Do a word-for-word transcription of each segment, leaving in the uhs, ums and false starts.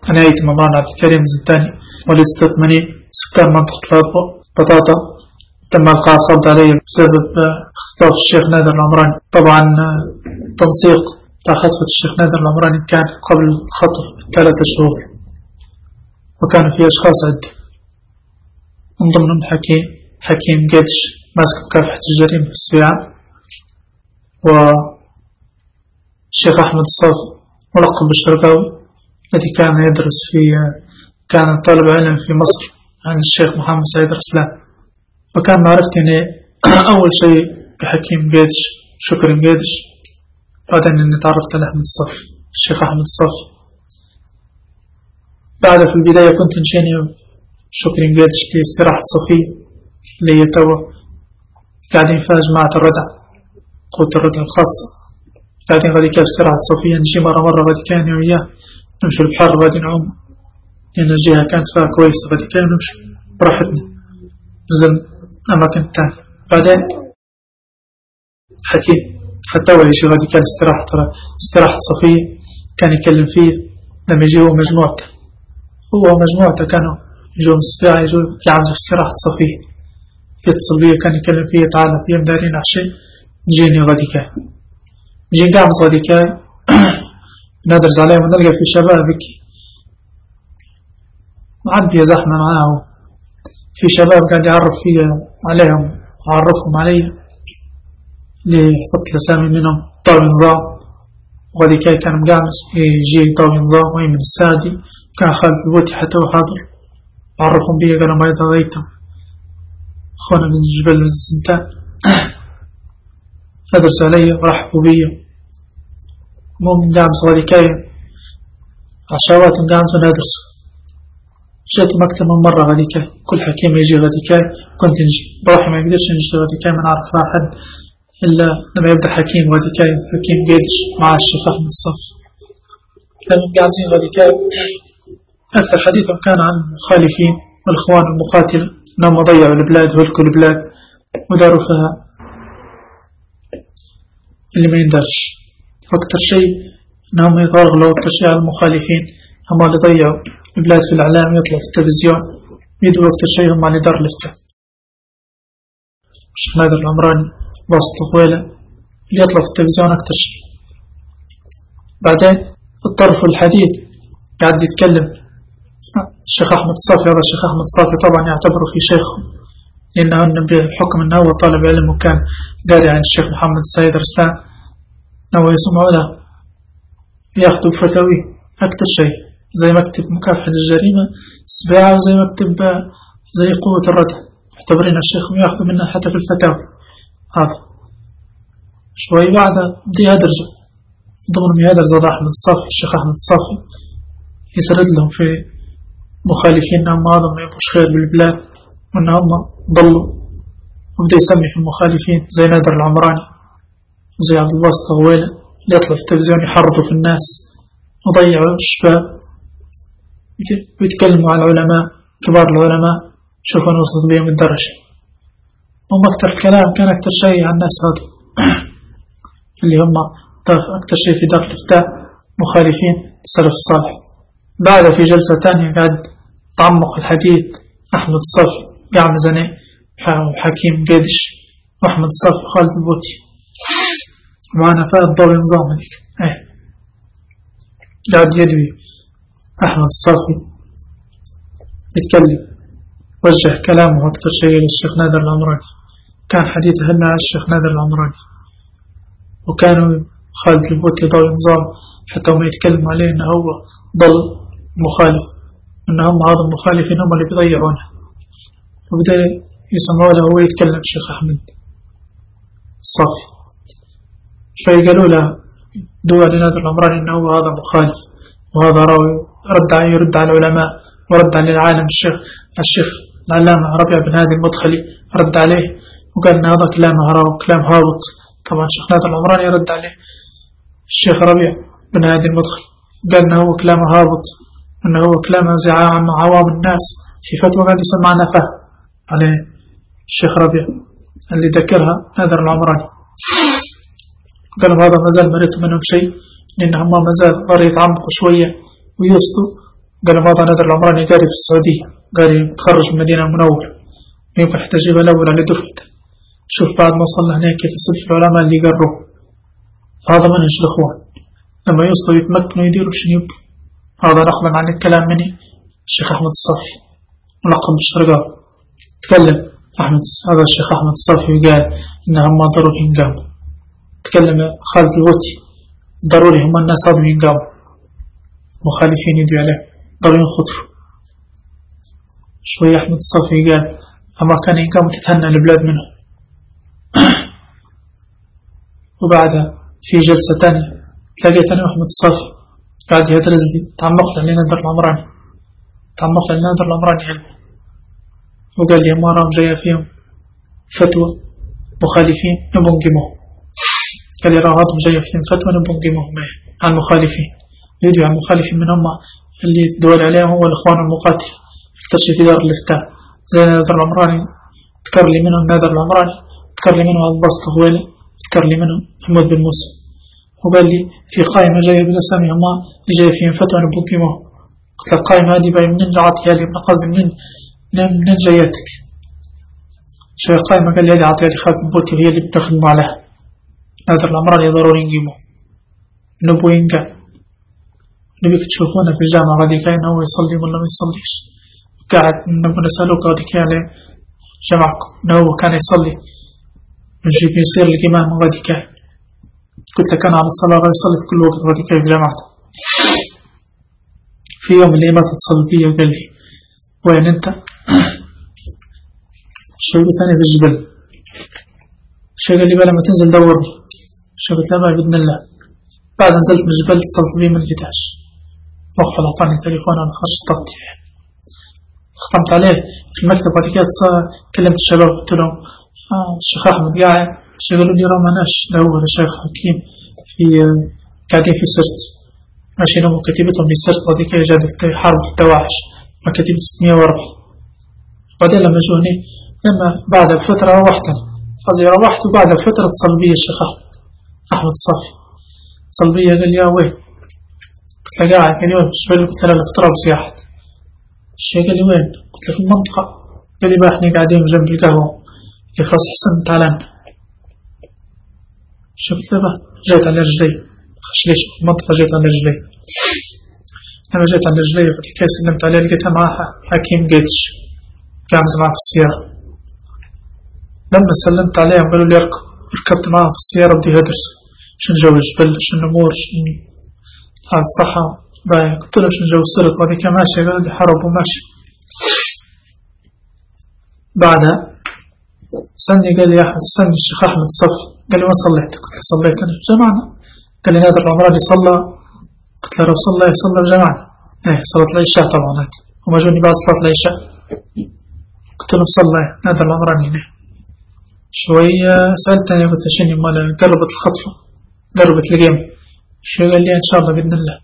عناية ممران عبد الكريم الزنتاني وليد ستة وثمانين سكان منطقة بطاطا. تم إلقاء القبض عليه بسبب اختطاف الشيخ نادر العمراني. طبعا تنسيق تاع خطفة الشيخ نادر العمراني كان قبل الخطف بثلاثة شهور، وكان فيه أشخاص عدة من ضمنهم حكيم حكيم قدش ماسك مكافحة الجريمة في السبيعة، والشيخ أحمد الصافي ملقب بالشرقاوي الذي كان يدرس في كان طالب علم في مصر عن الشيخ محمد سعيد رسلان. وكان معرفتي أني أول شيء بحكيم قدش شكري قدش، بعدين أني تعرفت على أحمد الصافي الشيخ أحمد الصافي. بعد في البداية كنت نشيني شكري قدش لاستراحة صفية اللي هي توا قاعدين فيها جماعة الردع قوة الردع الخاصة، قاعدين غادي كيف استراحة صفية نجي مرة مرة غادي كان وياه نمشي البحر غادي نعوم، لأن الجهة كانت فيها كويسة غادي كان نمشي براحتنا نزل أماكن تانية. بعدين حكيم حتى هو يجي غادي كان استراحة استراحة صفية كان يكلم فيه لما يجي هو مجموعته هو مجموعته كانوا يجوا من السبيعة يجوا يعملوا في استراحة صفية، يتصل بيه كان يكلم فيه تعالى في يوم دارين عشي نجيني غادي كان نجي نقامس غادي كان ندرس عليهم ونلقى في شبابك معبية زحمة معاه، في شباب قاعد يعرف فيه عليهم وعرفهم علي اللي حط لسامي منهم طاوي نظام، وغادي كاي كان مقامس يجي طاوي نظام ويمن السادي كان خالف البوتي حتى هو حاضر عرفهم بيه قالوا ما يتغيتهم أخونا من جبل الزنتان أدرس علي ورحبوا بيه. مو مقامس غادي كاي عشوات مقامس ندرس جيت مكتب من مرة غادي كاي كل حكيم يجي غادي كاي كنت نجي بروحي ما يقدرش نجي غادي كاي ما نعرف واحد إلا لما يبدأ حكيم غادي كاي حكيم قدش مع الشيخ أحمد الصافي. لما قاعدين غادي كاي أكثر حديثهم كان عن المخالفين والإخوان المقاتلة أنهم ضيعوا البلاد وهلكوا البلاد وداروا فيها اللي ما يندرش، وأكثر شيء أنهم يغرغلوا أكثر شيء على المخالفين هم اللي ضيعوا البلاد في الإعلام يطلع في التلفزيون يدوا أكثر شيء هم اللي دار لفته الشيخ نادر العمراني واسط طويلة اللي يطلع في التلفزيون أكثر شيء. بعدين الطرف الحديث قاعد يتكلم الشيخ أحمد الصافي. هذا الشيخ أحمد الصافي طبعا يعتبره في شيخه لأنه بحكم أنه هو طالب علم وكان قاري عن الشيخ محمد سعيد رسلان أنه يسمعوا له ياخدوا فتاوي أكثر شيء زي مكتب مكافحة الجريمة سباعة وزي مكتب زي قوة الردع يعتبرين الشيخ وياخدوا منه حتى في الفتاوى. هذا شوي بعد بدي أدرجه ضمن يدرج زاد أحمد الصافي الشيخ أحمد الصافي يسرد لهم في مخالفين أنهم هذا ما يبوش خير بالبلاد وأنهم ضلوا، وبدأ يسمي في المخالفين زي نادر العمراني وزي عبد الواسط غويلة اللي يطلع في التلفزيون يحرضوا في الناس وضيعوا الشباب ويتكلموا على العلماء كبار العلماء شوفوا نوصل بهم الدرجة. هم أكثر الكلام كان أكثر شيء عن الناس هذا اللي هم أكثر شيء في دار الإفتاء مخالفين السلف الصالح. بعد في جلسة تانية قاعد تعمق الحديث أحمد الصافي قاعد زني حكيم قدش وأحمد الصافي خالد البوتي معنا فات دور النظام هذيك ايه قاعد يدوي أحمد الصافي يتكلم وجه كلامه أكثر شيء للشيخ نادر العمراني. كان حديثه هنا على الشيخ نادر العمراني وكانوا خالد البوتي دور النظام حتى هم يتكلموا عليه أنه هو ضل مخالف أن هم هذا المخالفين هم اللي بيضيعونه، وبدأ يسمعوا له هو يتكلم الشيخ أحمد الصافي شوي قالوا له دول لنادر العمراني أنه هو هذا مخالف وهذا راوي رد عليه يرد على العلماء ورد على العالم. الشيخ الشيخ العلامة ربيع بن هادي المدخلي رد عليه وقال أن هذا كلام هراو كلام هابط. طبعا الشيخ نادر العمراني رد عليه الشيخ ربيع بن هادي المدخلي قال أنه هو كلام هابط أنه هو كلام زعاء عن عوام الناس في فتوى قاعد يسمعنا فهم عليه الشيخ ربيع اللي ذكرها نادر العمراني. قالوا هذا مازال مريت منهم شيء لأن هم مازال قرر يتعمقوا شوية ويوصلوا قال له موضع نادر العمراني قاري في السعودية، قاري متخرج من المدينة المنورة، يمكن حتى أجيبه الأول على دفعته. شوف بعد ما وصلنا هناك كيف صدف العلماء اللي قروا. هذا منهج الإخوان، لما يوصلوا يتمكنوا يديروا شنو يبقوا. هذا نقلا عن الكلام مني الشيخ أحمد الصافي ملقب بالشرقاء. تكلم أحمد هذا الشيخ أحمد الصافي وقال إنها ما ضروري ينقاموا. تكلم خالد الغوتي ضروري هم الناس هذول ينقاموا، مخالفين يدوا عليه ضروري ينخطفوا. شوية أحمد الصافي قال أما كان ينقاموا تتهنى البلاد منهم. وبعدها في جلسة تانية تلاقيت أنا وأحمد الصافي قاعد يدرس لي تعمق لي نادر العمراني، تعمق لي نادر العمراني علم، وقال لي ما راهم جاية فيهم فتوى مخالفين نبون قيموه. قال لي راهم جاية فيهم فتوى نبون قيموه عن مخالفين، يدعو عن مخالفين من هم اللي تدول عليهم هو الإخوان المقاتل أكثر شيء في دار الإفتاء زي نادر العمراني. تكر لي منهم نادر العمراني، تكر لي منهم عباس الطغوالي، تكر لي منهم محمد بن موسى. وقال لي في قائمة جاية بالأسامي هم اللي جاية فيهم فتوى نبون قيموه. قلت له القائمة هذه باي منين عطيها لي؟ قصدي منين منين جايتك؟ شوية قائمة قال لي هذه عطيها لي خالد بوتي وهي اللي بنخدموا عليها. نادر العمراني ضروري نقيمه نبو ينقع. نبيك تشوفونا في الجامعة غادي كاين هو يصلي ولا ما يصليش، قاعد نبو نسألوك غادي كاين على جماعكم هو كان يصلي نجي يصير الإمام غادي كاين. قلت له كان على الصلاة غادي يصلي في كل وقت غادي كاين في جامعته. في يوم اللي ما تتصل بيه قال لي وين انت؟ شو قلت انا في الجبل. شو قال لي بلا ما تنزل دورني. شو قلت له ما بإذن الله. بعد نزلت من الجبل اتصلت بيه من الجداش، مغفل اعطاني تليفون انا خرجت طاقتي فيه، ختمت عليه في المكتب. بعد كده كلمت الشباب قلت لهم آه الشيخ احمد قاعد. شو قالوا لي راه ماناش هو الشيخ حكيم في قاعدين في سرت ماشيين هم كتيبتهم في سرت. بعد كده جات حرب التواحش مكاتب ستمية وأربعة. بعدين لما جوني لما بعد الفترة روحتني قصدي روحت وبعد الفترة اتصل بي الشيخ أحمد أحمد الصافي اتصل بي قال لي يا وين؟ قلت له قاعد. قال لي وين؟ شو قلت له الافطار وسياحة. الشيخ قال لي وين؟ قلت له في المنطقة. قال لي بقى احنا قاعدين جنب القهوة. قال لي خلاص حسن تعال لنا. شو قلت له بقى جيت على رجلي خشليش في المنطقة جيت على رجلي. لما جيت على رجلي في الحكاية سلمت عليه لقيتها معها حكيم جيتش قاعد معه في السيارة. لما سلمت عليهم قالوا لي اركب. ركبت معه في السيارة بدي هدرس شنو جو الجبل شنو الأمور شنو هذا الصحة باي. قلت له شنو جو السرط وهذه كان ماشي. قالوا لي حرب وماشي. بعدها سني قال لي يا أحمد سني الشيخ أحمد صف. قال لي وين صليت؟ قلت له صليت أنا في جماعنا. قال لي نادر العمراني صلى. قلت له لو صلى يصلى بجماعة. ايه صلاة العشاء طبعا هذه وما جوني بعد صلاة العشاء. قلت له صلى نادر العمراني هنا. شوية سألتني قلت له شنو مال قربت الخطفة قربت القيم. شو قال لي إن شاء الله بإذن الله.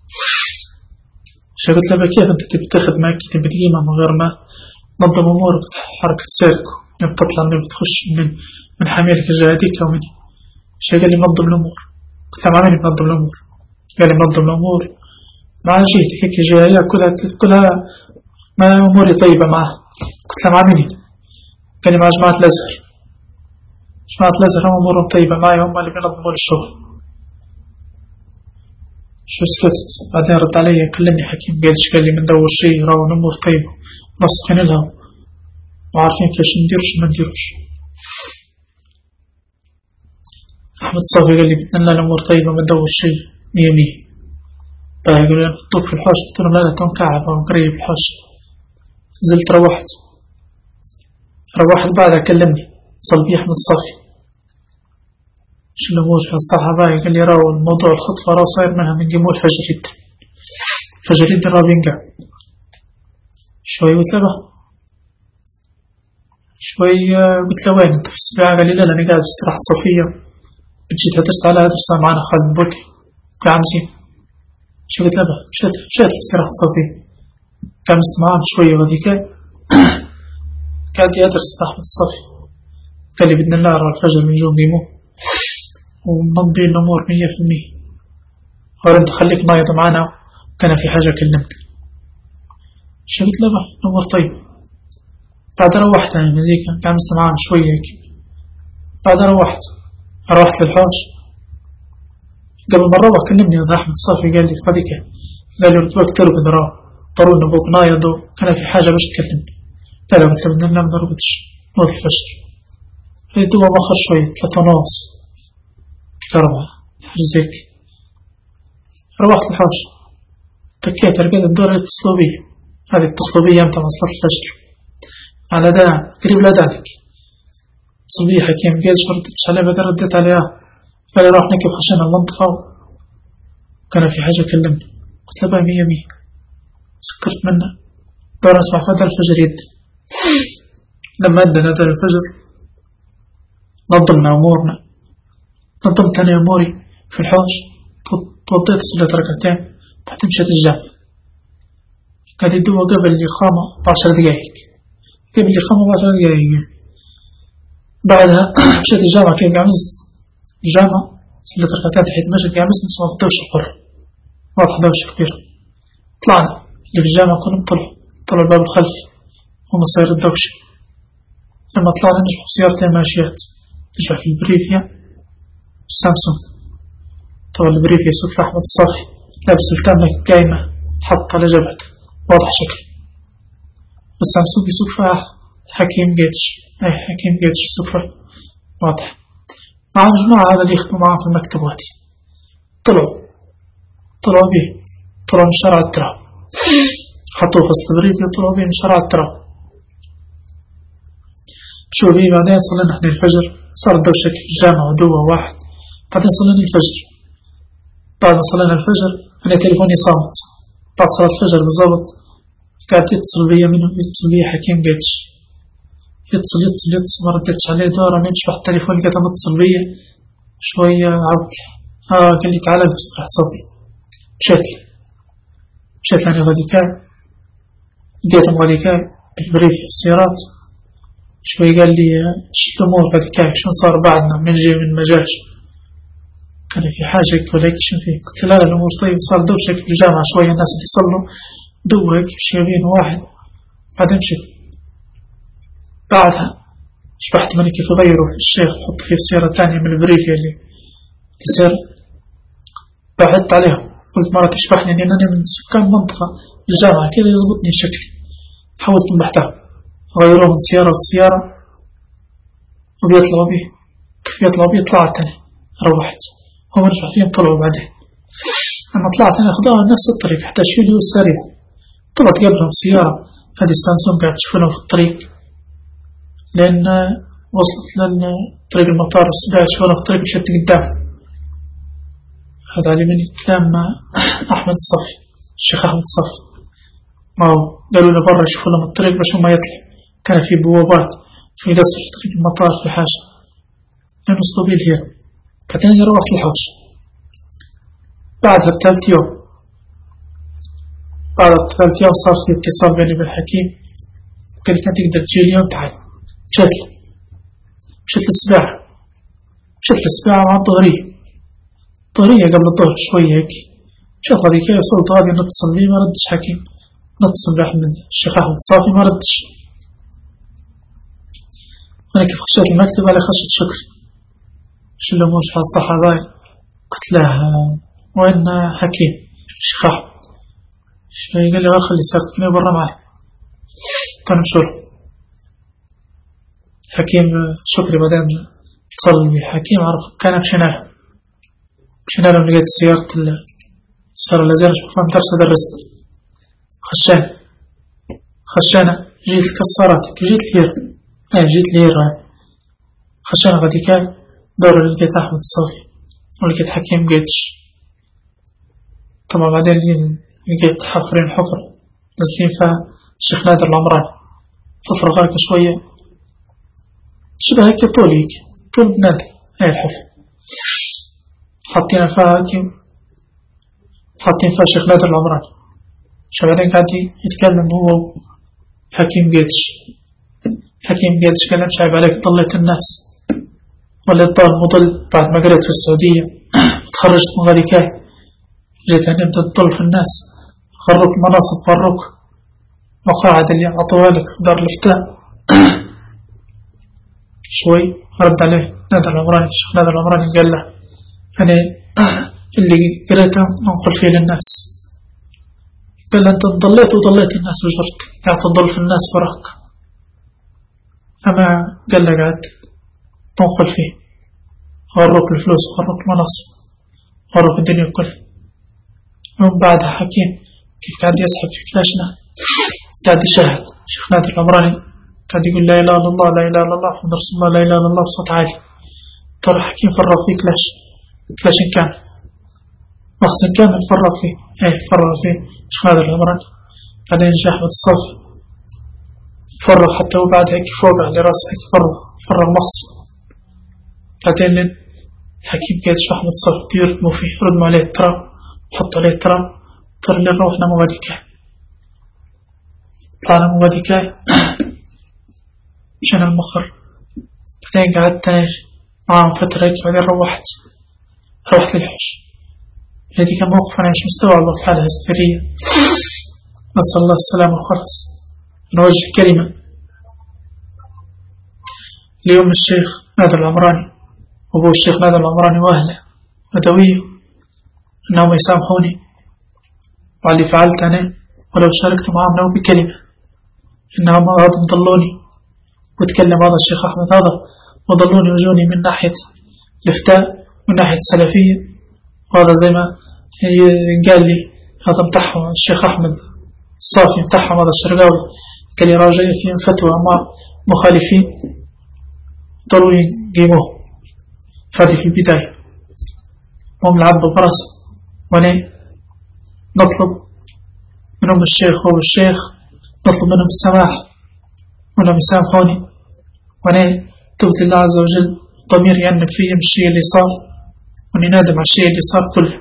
شو قلت له كيف أنت تبي تاخذ معك تبي تقيمة من غير ما نظم أمورك حركة سيرك يوم تطلع من بتخش من من حميرك الجهاديك أو مني. شو قال لي منظم الأمور. قلت له مع مين منظم الأمور؟ قال لي منظم الأمور مع جيتك هيك جاية كلها كلها ما أموري طيبة معها. قلت له مع مين؟ قال لي مع جماعة الأزهر. جماعة الأزهر هم أمورهم طيبة معي هم اللي بينظموا الشغل. شو سكت. بعدين رد علي كلمني حكيم قالش قال لي من دور شيء راهو الأمور طيبة نصحين لهم وعارفين كيف نديروش ما نديروش. أحمد الصافي قال لي بإذن الله الأمور طيبة ما ندور شيء مية مية. طيب يقول لي نحطوك في الحوش. قلت لهم لا لا تون كعب أو قريب الحوش. نزلت روحت روحت بعدها كلمني صل بي أحمد الصافي شو الأمور في الصحة. قال لي راهو الموضوع الخطفة راهو صاير منها من جمهور فجر جدا فجر جدا راهو بينقع. شوي قلت له شوي قلت له وين انت في السباعة؟ قال لي لا لا أنا قاعد في استراحة صفية بتجي تدرس على درسها معنا خالد بوتي كعمزين. شو قلت له مشيت مشيت في استراحة صفية كمست معهم شوية وهذيك قاعد يدرس أحمد الصافي. قال لي بإذن الله راح الفجر من يوم يمو ونمضي الأمور مية في المية. قال أنت خليك نايض معنا كان في حاجة كلمك. شفت له الأمور طيب. بعد روحت يعني من ذيك كان مستمعان شوية هيك. بعد روحت روحت للحوش. قبل ما نروح كلمني هذا أحمد صافي قال لي فاديك قال لي رتبك ترو بدرا ضروري نبوك نايضو كان في حاجة باش تكلمني. لا لا قلت له بدنا ننام نرقدش نوض الفجر. هذه دوا مخر شوية ثلاثة ونص أربعة حاجة زيك. روحت الحوش تكيت رقدت الدور اللي اتصلوا بي. هذه اتصلوا بي أمتى ما صلت الفجر على دا قريب لا دالك صبيح حكيم قال شو ردتش عليه بدل رديت عليها قال لي روح نكيف خشينا المنطقة وكان في حاجة كلمني قلت له بقى مية مية سكرت منه دور أسمع فدى الفجر يد. لما أدنا هذا الفجر نظمنا أمورنا نظمت أنا أموري في الحوش توضيت صلاة ركعتين بعد مشيت الجامع. قال لي دوا قبل الإقامة بعشر دقايق قبل الإقامة بعشر دقايق. بعدها مشيت الجامع كيف قامز الجامع صلاة ركعتين حيث مشيت قامز نسمع الدوشة الحر واضح دوشة كبيرة. طلعنا اللي في الجامع كلهم طلعوا طلعوا الباب الخلفي وما صاير الدوشة. لما طلعنا نشوف سيارتين ماشيات نشوف في البريفيا السامسونج. طبعا البريفيا يسوق أحمد الصافي لابس التامة قايمة حط على جبهته واضح شكل. السامسونج يسوق فيها حكيم جيتش أي حكيم جيتش يسوق فيها واضح مع مجموعة هذا اللي يخدموا معاه في المكتب واتي. طلعوا طلعوا بيه طلعوا من شارع التراب حطوه في البريفيا طلعوا بيه من شارع التراب. شو بيه بعدين صلينا احنا الفجر صار دوشة في الجامعة ودوة واحد. بعدين صلينا الفجر. بعد ما صلينا الفجر أنا تليفوني صامت بعد صلاة الفجر بالضبط قاعد يتصل بي منه يتصل بي حكيم جيتش يتصل يتصل يتصل ما ردتش عليه دورة ما يشبح التليفون قاعد متصل بي شوية عبد اه قال لي تعال بس راح صفي. مشيت مشيت لاني غاديكاي لقيتهم غاديكاي بالبريف السيارات شوي قال لي شو الأمور غاديكاي شو صار بعدنا من جي من مجاش كان في حاجة ولا شو فيه. قلت لا الأمور طيب صار دوشة في الجامعة شوية الناس بيصلوا دوك شيرين واحد. بعدين مشيت بعدها شبحت مني كيف غيروا في الشيخ حط فيه سيارة ثانية من البريفيا اللي يصير. بعدت عليهم قلت مرة تشبحني لأن أنا من سكان منطقة الجامعة كذا يضبطني شكلي. حاولت من بحتها غيروه من سيارة لسيارة وبيطلعوا بيه كيف يطلعوا بيه طلعت أنا روحت هم رجع فيهم طلعوا بعدين. أنا طلعت أنا خذوها نفس الطريق حتى شيلي والسريع. طلعت قبلهم سيارة هذه السامسونج قاعد تشوفونها في الطريق لأن وصلت لطريق المطار والسباع تشوفونها في الطريق مشيت قدام. هذا علي مني كلام أحمد الصفي الشيخ أحمد الصفي ما هو قالوا له برا يشوفوا لهم الطريق باش ما يطلع. كان في بوابات في قصر في طريق المطار في حاجة لأنه صوبيل هي. بعدين روحت الحوش بعدها بثالث يوم. بعد بثالث يوم صار في اتصال بيني بالحكيم قال لي كنت تقدر تجي اليوم تعال. مشيت مشيت للسباع مشيت للسباع مع الظهرية الظهرية قبل الظهر شوية هيك. مشيت هذيك وصلت غادي نتصل بيه ما ردش حكيم نتصل بأحمد الشيخ أحمد الصافي ما ردش. أنا كيف خشيت المكتب على خشيت شكر شو الأمور شو هالصحة باين. قلت له وين حكيم الشيخ أحمد شوي قال لي خلي سيارتك برا معي تنشر. حكيم شكري بعدين اتصل بي حكيم عرف كان مشينا مشينا لهم لقيت سيارة السيارة اللي زين شوفها مدرسة درست خشينا خشينا جيت كسراتك جيت لير ايه جيت لير خشينا غادي كان دور اللي لقيت أحمد الصافي ولقيت حكيم جيتش. طبعا بعدين لقيت حفرين حفر نزلين فيها الشيخ نادر العمراني حفر غاية شوية شبه هيك طول هيك طول بنادر هاي الحفر حاطين فيها هيك حاطين فيها الشيخ نادر العمراني. شو بعدين قاعد يتكلم هو حكيم جيتش. حكيم جيتش قال مش عيب عليك ضليت الناس ولا الضال مضل بعد ما قريت في السعودية تخرجت من غريكاي جيت أن نبدأ تضل في الناس غرق مناصب فروك مقاعد اللي عطوها لك في دار الإفتاء شوي رد عليه نادر العمراني. الشيخ نادر العمراني قال له أنا اللي قريته أنقل فيه للناس. قال له أنت ضليت وضليت الناس وجرت قاعد تضل في الناس وراك، أما قال له قاعد تنقل فيه، غروك الفلوس وغروك المناصب وغروك الدنيا كلها. ومن بعدها حكيم كيف قاعد يسحب في كلاشنا، قاعد يشاهد الشيخ نادر العمراني قاعد يقول لا إله إلا الله لا إله إلا الله محمد رسول الله لا إله إلا الله بصوت عالي. ترى حكيم فرغ فيه كلاش كلاش كان مخزن كامل فرغ فيه ايه فرغ فيه الشيخ نادر العمراني. بعدين جاء أحمد الصافي فرغ حتى وبعد هيك فوق على راسه هيك فرغ فرغ مخزن. بعدين حكيم قال شو أحمد الصافي يردموا فيه ردموا عليه التراب حط عليه التراب. طر اللي روحنا مغاديكا طلعنا مغاديكا مشان المخر. بعدين قعدت معهم فترة هيك بعدين روحت روحت للحج. هذه كان موقف أنا مش مستوعب في حالة هستيرية، نسأل الله السلامة وخلاص. نوجه كلمة ليوم الشيخ نادر العمراني وأبو الشيخ نادر العمراني وأهله بدوية أنهم يسامحوني وعلى اللي فعلت أنا ولو شاركت معهم لو بكلمة، إنهم هذا ضلوني وتكلم هذا الشيخ أحمد هذا وضلوني وجوني من ناحية الإفتاء من ناحية السلفية. وهذا زي ما قال لي هذا متاحهم الشيخ أحمد الصافي متاحهم هذا الشرقاوي قال لي راجع فيهم فتوى مع مخالفين ضروري يقيموه. هذه في البداية هم العبد براسه وني نطلب منهم الشيخ هو الشيخ نطلب منهم السماح وانهم يسامحوني وني تبت الله عز وجل ضمير يعنب فيه من الشيء اللي صار واني نادم على الشيء اللي صار كله.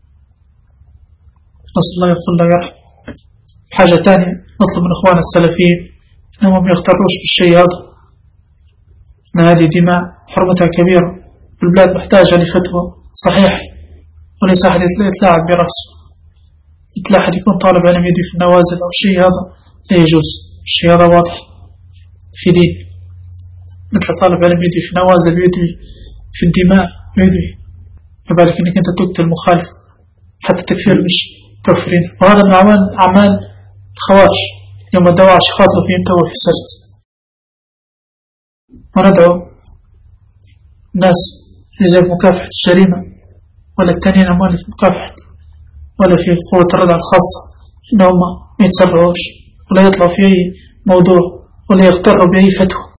نسأل الله يغفر له ويرحمه. حاجة تانية نطلب من اخواننا السلفيين انهم يغتروش بالشيء هذا، ان هذه دماء حرمتها كبيرة والبلاد محتاجة لفتوى صحيح وليس أحد يتلاعب برأسه. يتلاحظ يكون طالب علم يدي في النوازل أو شيء هذا لا يجوز. الشيء هذا واضح في دين، مثل طالب علم يدي في نوازل يدي في الدماء يدي يبالك أنك أنت تقتل المخالف حتى تكفير مش كفرين. وهذا من أعمال أعمال الخوارج يوم الدواعش خاطروا فيهم توا في سجد. وندعو الناس لزي مكافحة الجريمة ولا التانيين أموال في مكافحة ولا في قوة الردع الخاصة إنهم ما يتسرعوش ولا يطلعوا في أي موضوع ولا يغتروا بأي فتوى.